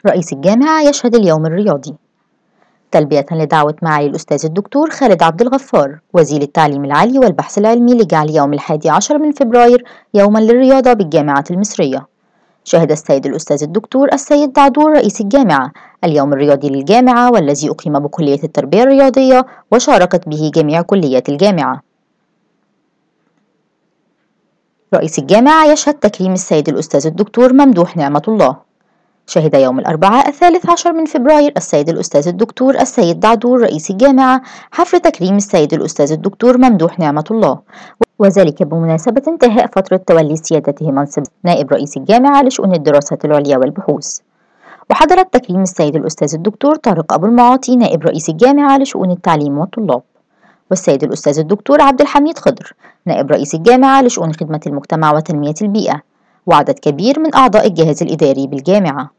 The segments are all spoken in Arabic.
رئيس الجامعة يشهد اليوم الرياضي تلبية لدعوة معالي الأستاذ الدكتور خالد عبد الغفار وزير التعليم العالي والبحث العلمي لجعل يوم 11 من فبراير يوما للرياضة بالجامعة المصرية. شهد السيد الأستاذ الدكتور السيد دعدور رئيس الجامعة اليوم الرياضي للجامعة، والذي أقيم بكلية التربية الرياضية وشاركت به جميع كليات الجامعة. رئيس الجامعة يشهد تكريم السيد الأستاذ الدكتور ممدوح نعمة الله. شهد يوم الأربعاء 13 من فبراير السيد الأستاذ الدكتور السيد دعدور رئيس الجامعة حفل تكريم السيد الأستاذ الدكتور ممدوح نعمة الله، وذلك بمناسبة انتهاء فترة تولي سيادته منصب نائب رئيس الجامعة لشؤون الدراسات العليا والبحوث. وحضر التكريم السيد الأستاذ الدكتور طارق أبو المعاطي نائب رئيس الجامعة لشؤون التعليم والطلاب، والسيد الأستاذ الدكتور عبد الحميد خضر نائب رئيس الجامعة لشؤون خدمة المجتمع وتنمية البيئة، وعدد كبير من أعضاء الجهاز الإداري بالجامعة.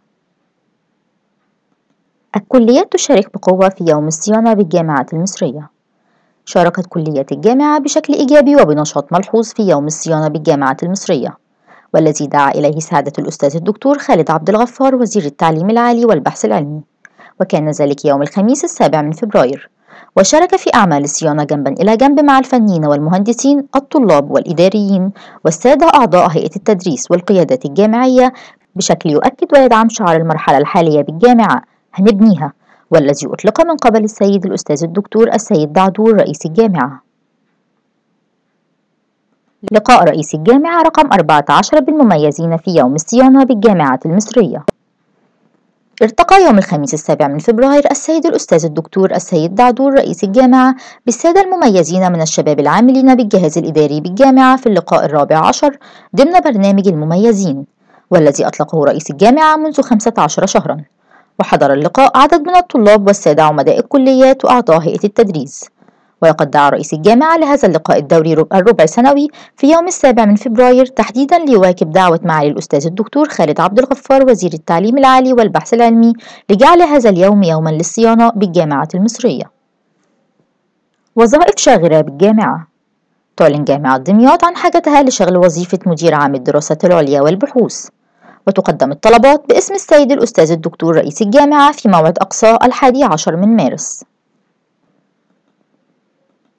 الكليات تشارك بقوة في يوم الصيانة بالجامعة المصرية. شاركت كليات الجامعة بشكل إيجابي وبنشاط ملحوظ في يوم الصيانة بالجامعة المصرية، والذي دعا إليه سعادة الأستاذ الدكتور خالد عبد الغفار وزير التعليم العالي والبحث العلمي، وكان ذلك يوم الخميس 7 من فبراير. وشارك في أعمال الصيانة جنبا إلى جنب مع الفنيين والمهندسين الطلاب والإداريين والسادة أعضاء هيئة التدريس والقيادات الجامعية بشكل يؤكد ويدعم شعار المرحلة الحالية بالجامعة هنبنيها، والذي أطلق من قبل السيد الأستاذ الدكتور السيد دعدور رئيس الجامعة. لقاء رئيس الجامعة رقم 14 بالمميزين في يوم الصيانة بالجامعة المصرية. ارتقى يوم الخميس 7 من فبراير السيد الأستاذ الدكتور السيد دعدور رئيس الجامعة بالسادة المميزين من الشباب العاملين بالجهاز الإداري بالجامعة في اللقاء الرابع عشر ضمن برنامج المميزين، والذي أطلقه رئيس الجامعة منذ 15 شهرا. وحضر اللقاء عدد من الطلاب والسادة عمداء الكليات وأعضاء هيئة التدريس. ولقد دعا رئيس الجامعة لهذا اللقاء الدوري الربع سنوي في يوم 7 من فبراير تحديدا ليواكب دعوة معالي الأستاذ الدكتور خالد عبد الغفار وزير التعليم العالي والبحث العلمي لجعل هذا اليوم يوما للصيانة بالجامعة المصرية. وظائف شاغرة بالجامعة. تعلن جامعة دمياط عن حاجتها لشغل وظيفة مدير عام الدراسات العليا والبحوث، وتقدم الطلبات باسم السيد الأستاذ الدكتور رئيس الجامعة في موعد أقصى 11 من مارس.